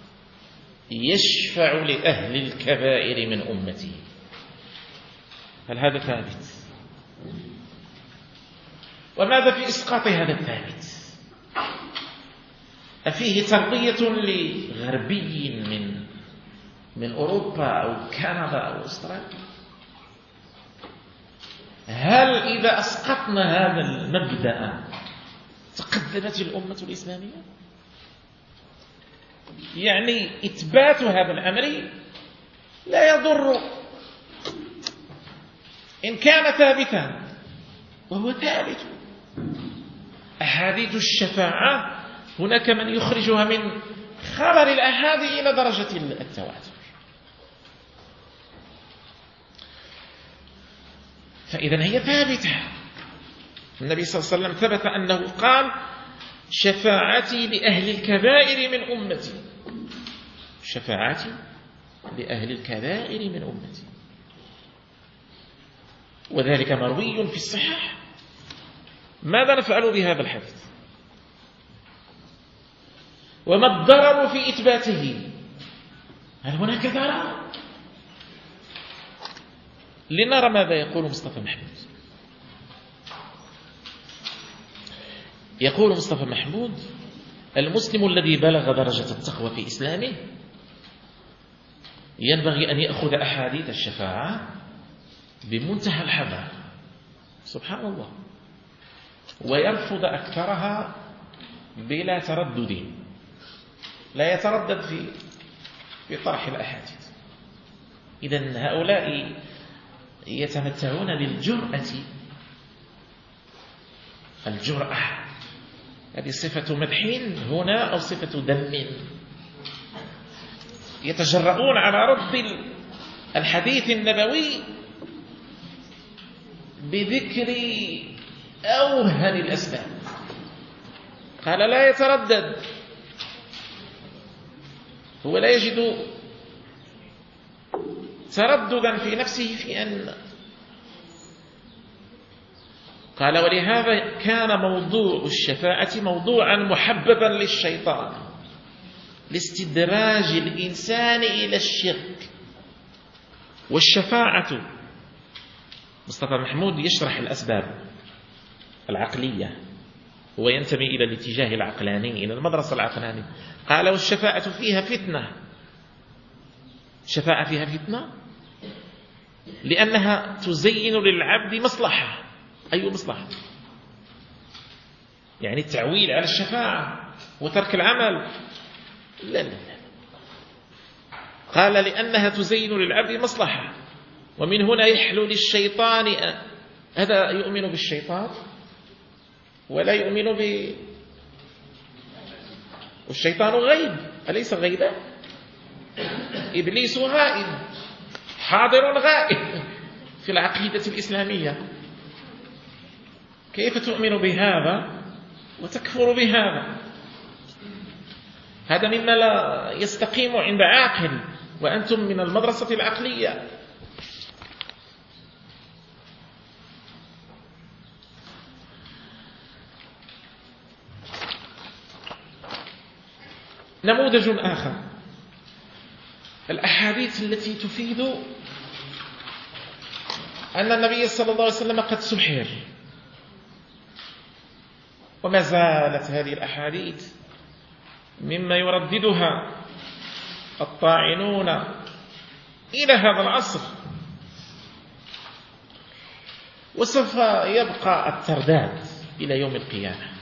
يشفع لأهل الكبائر من أمته؟ هل هذا ثابت؟ وماذا في إسقاط هذا الثابت؟ أفيه تربية لغربي من أوروبا أو كندا أو أستراليا؟ هل إذا أسقطنا هذا المبدأ تقدمت الأمة الإسلامية؟ يعني إثبات هذا الأمر لا يضر إن كان ثابتا، وهو ثابت. أحاديث الشفاعة هناك من يخرجها من خبر الآحاد إلى درجة التواتر. فإذا هي ثابتة. النبي صلى الله عليه وسلم ثبت أنه قال: شفاعتي لأهل الكبائر من أمتي، شفاعتي لأهل الكبائر من أمتي. وذلك مروي في الصحاح. ماذا نفعل بهذا الحديث؟ وما الضرر في إثباته؟ هل هناك ضرر؟ لنرى ماذا يقول مصطفى محمود. يقول مصطفى محمود: المسلم الذي بلغ درجة التقوى في إسلامه ينبغي أن يأخذ أحاديث الشفاعة بمنتهى الحذر، سبحان الله، ويرفض أكثرها بلا تردد، لا يتردد في طرح الأحاديث. إذن هؤلاء يتمتعون بالجرأة. الجرأة هذه صفة مدح هنا أو صفة ذم. يتجرؤون على رد الحديث النبوي بذكر أوهن الأسباب. قال لا يتردد، هو لا يجد ترددا في نفسه في أن قال ولهذا كان موضوع الشفاعة موضوعا محببا للشيطان لاستدراج الإنسان إلى الشرك. والشفاعة مصطفى محمود يشرح الأسباب العقلية، هو ينتمي إلى الاتجاه العقلاني، إلى المدرسة العقلانية. قال والشفاعة فيها فتنة. الشفاعة فيها فتنة لأنها تزين للعبد مصلحة. أي مصلحة؟ يعني التعويل على الشفاعة وترك العمل؟ لا لا لا. قال لأنها تزين للعبد مصلحة، ومن هنا يحلو للشيطان. هذا يؤمن بالشيطان ولا يؤمن والشيطان غيب، أليس غيبا؟ إبليس غائب، حاضر غائب في العقيدة الإسلامية. كيف تؤمن بهذا وتكفر بهذا؟ هذا مما لا يستقيم عند عاقل، وأنتم من المدرسة العقلية. نموذج آخر، الأحاديث التي تفيد أن النبي صلى الله عليه وسلم قد سحر. وما زالت هذه الأحاديث مما يرددها الطاعنون إلى هذا العصر، وسوف يبقى الترداد إلى يوم القيامة.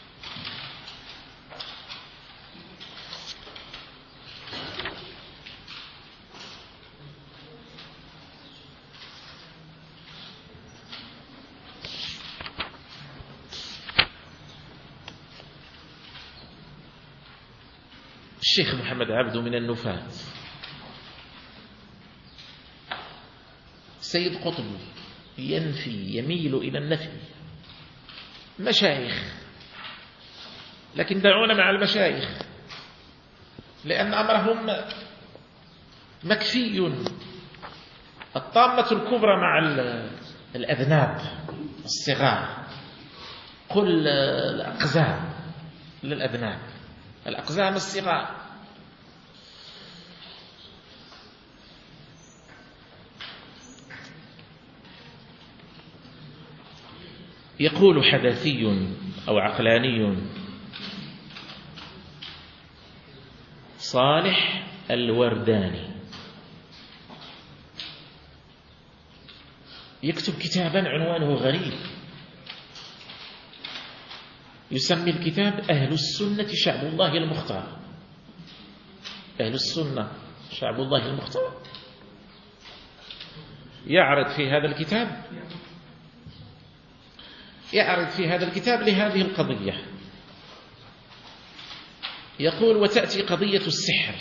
الشيخ محمد عبده من النفاة، سيد قطب ينفي، يميل إلى النفي. مشايخ، لكن دعونا مع المشايخ لأن أمرهم مكفي. الطامة الكبرى مع الأذناب الصغار، قل الأقزام للأذناب، الأقزام الصغار. يقول حداثي أو عقلاني صالح الورداني، يكتب كتابا عنوانه غريب، يسمي الكتاب أهل السنة شعب الله المختار. أهل السنة شعب الله المختار. يعرض في هذا الكتاب لهذه القضية. يقول وتأتي قضية السحر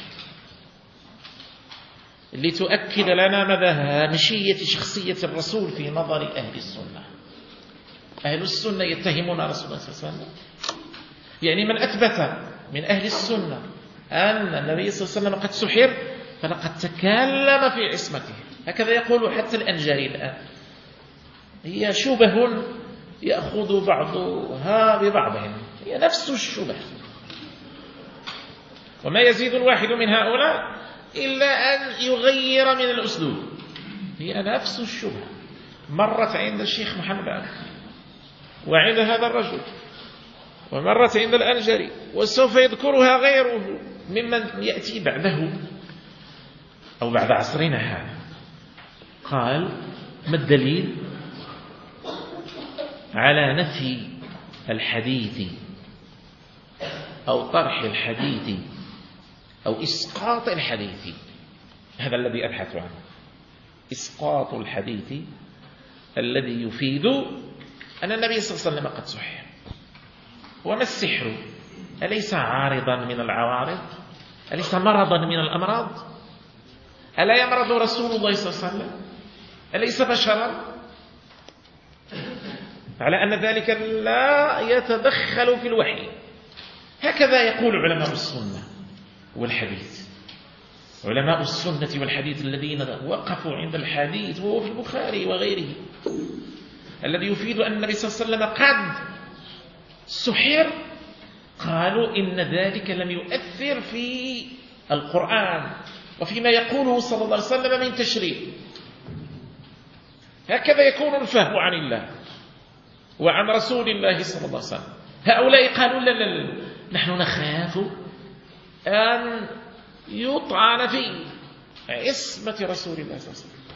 لتؤكد لنا مدى هامشية شخصية الرسول في نظر أهل السنة. أهل السنة يتهمون رسول الله صلى الله عليه وسلم، يعني من أثبت من أهل السنة أن النبي صلى الله عليه وسلم قد سحر فلقد تكلم في عصمته. هكذا يقول حتى الأنجاري الآن. هي شبه يأخذ بعضها ببعضهم، هي نفس الشبه، وما يزيد الواحد من هؤلاء إلا أن يغير من الأسلوب. هي نفس الشبه مرت عند الشيخ محمد عبد وعند هذا الرجل، ومرت عند الأنجري، وسوف يذكرها غيره ممن يأتي بعده أو بعد عصرنا هذا. قال ما الدليل على نفي الحديث أو طرح الحديث أو إسقاط الحديث؟ هذا الذي أبحث عنه. إسقاط الحديث الذي يفيد أن النبي صلى الله عليه وسلم قد سحر. وما السحر؟ أليس عارضا من العوارض؟ أليس مرضا من الأمراض؟ ألا يمرض رسول الله صلى الله عليه وسلم؟ أليس بشرا؟ على أن ذلك لا يتدخل في الوحي. هكذا يقول علماء السنة والحديث. علماء السنة والحديث الذين وقفوا عند الحديث وهو في البخاري وغيره الذي يفيد أن النبي صلى الله عليه وسلم قد سحر، قالوا إن ذلك لم يؤثر في القرآن وفيما يقوله صلى الله عليه وسلم من تشريع. هكذا يكون الفهم عن الله وعن رسول الله صلى الله عليه وسلم. هؤلاء قالوا لا لا لا، نحن نخاف أن يطعن في عصمة رسول الله صلى الله عليه وسلم.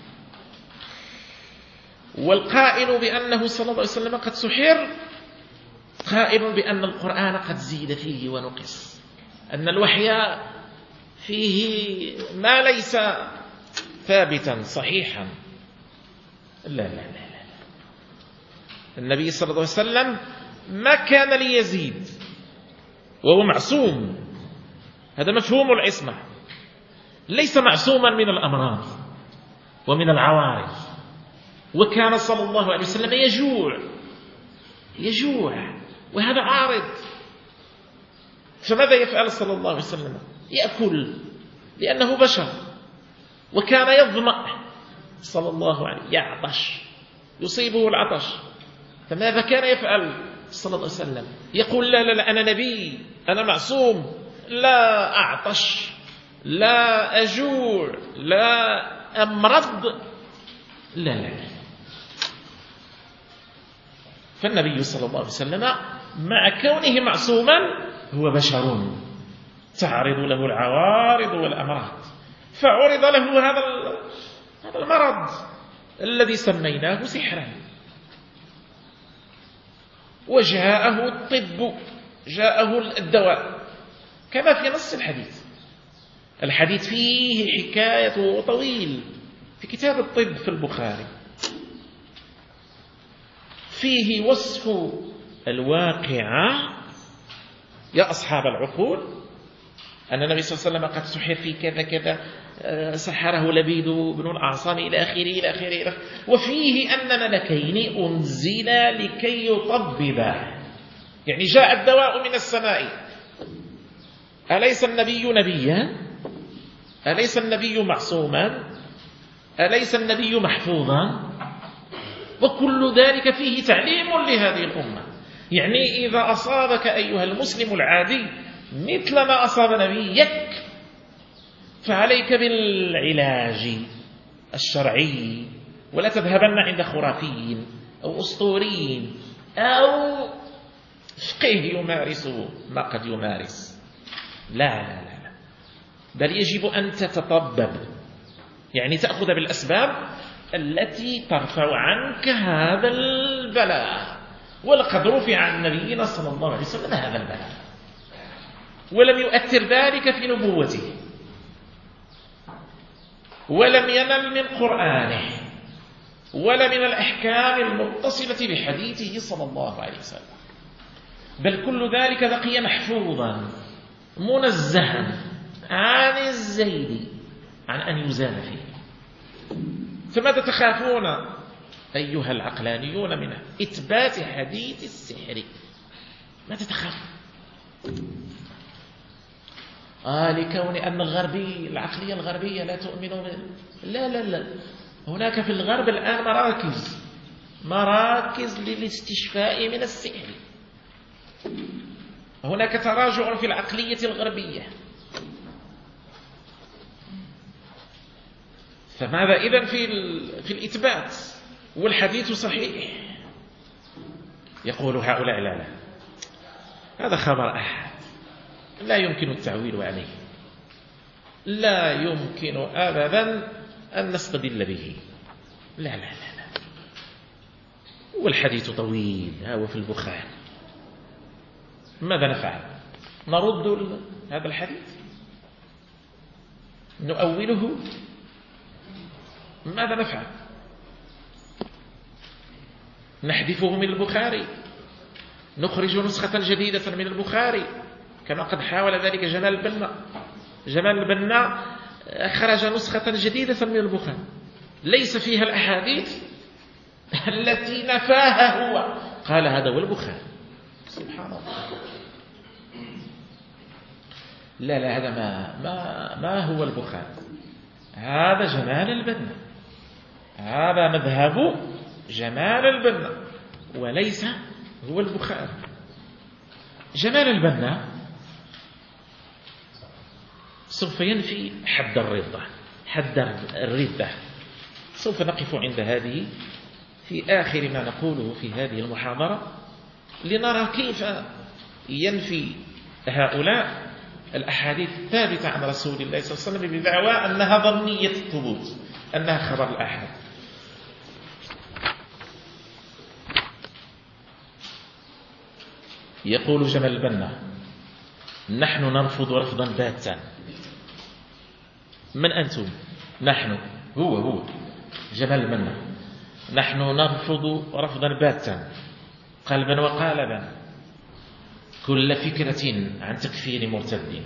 والقائل بأنه صلى الله عليه وسلم قد سحر قائل بأن القرآن قد زيد فيه ونقص، أن الوحي فيه ما ليس ثابتا صحيحا. لا لا لا لا، النبي صلى الله عليه وسلم ما كان ليزيد وهو معصوم، هذا مفهوم العصمة، ليس معصوما من الأمراض ومن العوارض. وكان صلى الله عليه وسلم يجوع وهذا عارض، فماذا يفعل صلى الله عليه وسلم؟ يأكل لأنه بشر. وكان يظمأ صلى الله عليه وسلم، يعطش، يصيبه العطش، فماذا كان يفعل صلى الله عليه وسلم؟ يقول لا لا لا، أنا نبي، أنا معصوم، لا أعطش، لا أجوع، لا أمرض، لا لا. فالنبي صلى الله عليه وسلم مع كونه معصوما هو بشر تعرض له العوارض والأمراض، فعرض له هذا المرض الذي سميناه سحرا، وجاءه الطب، جاءه الدواء كما في نص الحديث. الحديث فيه حكاية طويل في كتاب الطب في البخاري، فيه وصف الواقعة يا أصحاب العقول، أن النبي صلى الله عليه وسلم قد سحر في كذا كذا، سحره لبيد بن الأعصام إلى آخره. وفيه أن ملكين أنزلا لكي يطببا، يعني جاء الدواء من السماء. أليس النبي نبيا؟ أليس النبي معصوما؟ أليس النبي محفوظا؟ وكل ذلك فيه تعليم لهذه الأمة. يعني إذا أصابك أيها المسلم العادي مثل ما أصاب نبيك فعليك بالعلاج الشرعي، ولا تذهبن عند خرافيين أو أسطوريين أو فقيه يمارس ما قد يمارس. لا لا لا، بل يجب أن تتطبب، يعني تأخذ بالأسباب التي ترفع عنك هذا البلاء. ولقد رفع عن نبينا صلى الله عليه وسلم هذا البلاء ولم يؤثر ذلك في نبوته، ولم ينل من قرآنه ولا من الأحكام المتصلة بحديثه صلى الله عليه وسلم، بل كل ذلك بقي محفوظا منزها عن الزيد، عن أن يزال فيه. فماذا تخافون أيها العقلانيون من إثبات حديث السحر؟ ماذا تخافون؟ لكون أن العقلية الغربية لا تؤمن لا لا لا، هناك في الغرب الآن مراكز للاستشفاء من السحر. هناك تراجع في العقلية الغربية. فماذا إذن في الإثبات؟ والحديث صحيح. يقول هؤلاء لا لا، هذا خبر أحد لا يمكن التعويل عليه، لا يمكن أبدا أن نستدل به. لا لا لا لا، والحديث طويل هو في البخاري. ماذا نفعل؟ نرد هذا الحديث؟ نؤوله؟ ماذا نفعل؟ نحذفه من البخاري، نخرج نسخة جديدة من البخاري كما قد حاول ذلك جمال البنا. جمال البنا أخرج نسخة جديدة من البخاري ليس فيها الأحاديث التي نفاها هو، قال هذا هو البخاري. سبحان الله. لا هذا ما هو البخاري، هذا جمال البنا، هذا مذهب جمال البنا وليس هو البخاري. جمال البنا سوف ينفي حد الردة. سوف نقف عند هذه في آخر ما نقوله في هذه المحاضرة، لنرى كيف ينفي هؤلاء الأحاديث الثابتة عن رسول الله صلى الله عليه وسلم بدعوى أنها ظنية الثبوت، أنها خبر الآحاد. يقول جمال البنا: نحن نرفض رفضا باتا. من أنتم؟ نحن هو جمال البنا. نحن نرفض رفضا باتا قلبا وقالبا كل فكرة عن تكفير مرتد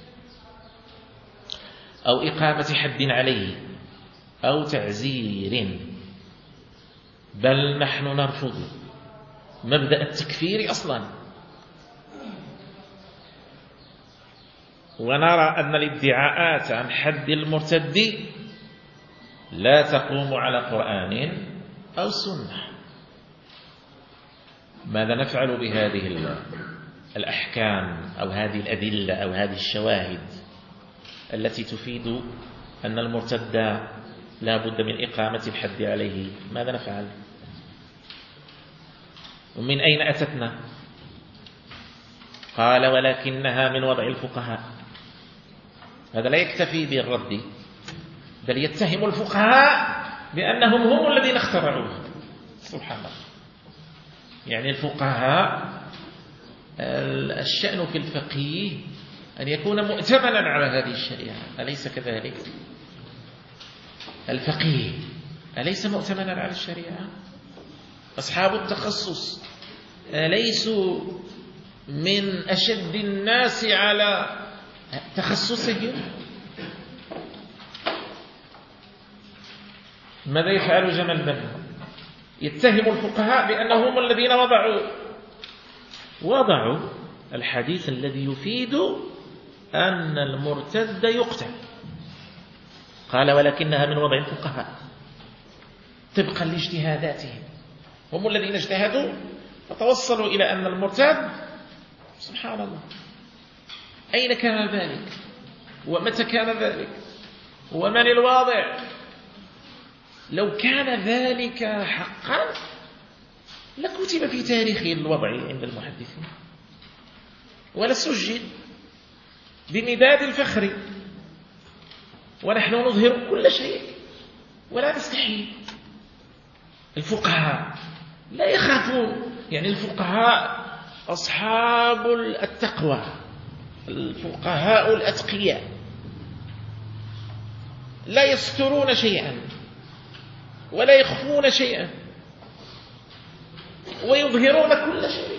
أو إقامة حد عليه أو تعزير، بل نحن نرفض مبدأ التكفير أصلا، ونرى أن الادعاءات عن حد المرتد لا تقوم على قرآن أو سنة. ماذا نفعل بهذه الأحكام أو هذه الأدلة أو هذه الشواهد التي تفيد أن المرتد لا بد من إقامة الحد عليه؟ ماذا نفعل؟ ومن أين أتتنا؟ قال: ولكنها من وضع الفقهاء. هذا لا يكتفي بالرد، بل يتهم الفقهاء بأنهم هم الذين اخترعوه. سبحان الله. يعني الفقهاء الشأن في الفقيه أن يكون مؤتمنا على هذه الشريعة، أليس كذلك؟ الفقيه أليس مؤتمنا على الشريعة؟ أصحاب التخصص أليسوا من أشد الناس على تخصصهم؟ ماذا يفعل جمال البنا؟ يتهم الفقهاء بأنهم الذين وضعوا الحديث الذي يفيد أن المرتد يقتل. قال: ولكنها من وضع الفقهاء طبقا لاجتهاداتهم، هم الذين اجتهدوا فتوصلوا إلى أن المرتد. سبحان الله. أين كان ذلك؟ ومتى كان ذلك؟ ومن الواضع؟ لو كان ذلك حقا لكتب في تاريخ الوضع عند المحدثين ولسجل بمداد الفخر، ونحن نظهر كل شيء ولا نستحي. الفقهاء لا يخافون، يعني الفقهاء أصحاب التقوى، الفقهاء الأتقياء لا يسترون شيئا ولا يخفون شيئا ويظهرون كل شيء.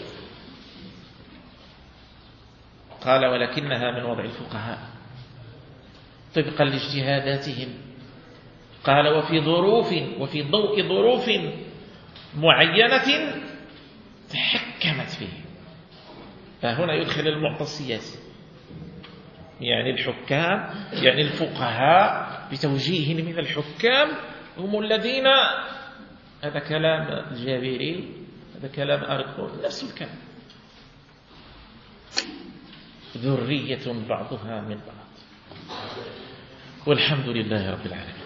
قال: ولكنها من وضع الفقهاء طبقا لاجتهاداتهم. قال: وفي ضوء ظروف معينة تحكمت فيه. فهنا يدخل المعتصيات، يعني الحكام، يعني الفقهاء بتوجيه من الحكام هم الذين، هذا كلام الجابري، هذا كلام أرسطو، نفس الكلام، ذرية بعضها من بعض. والحمد لله رب العالمين.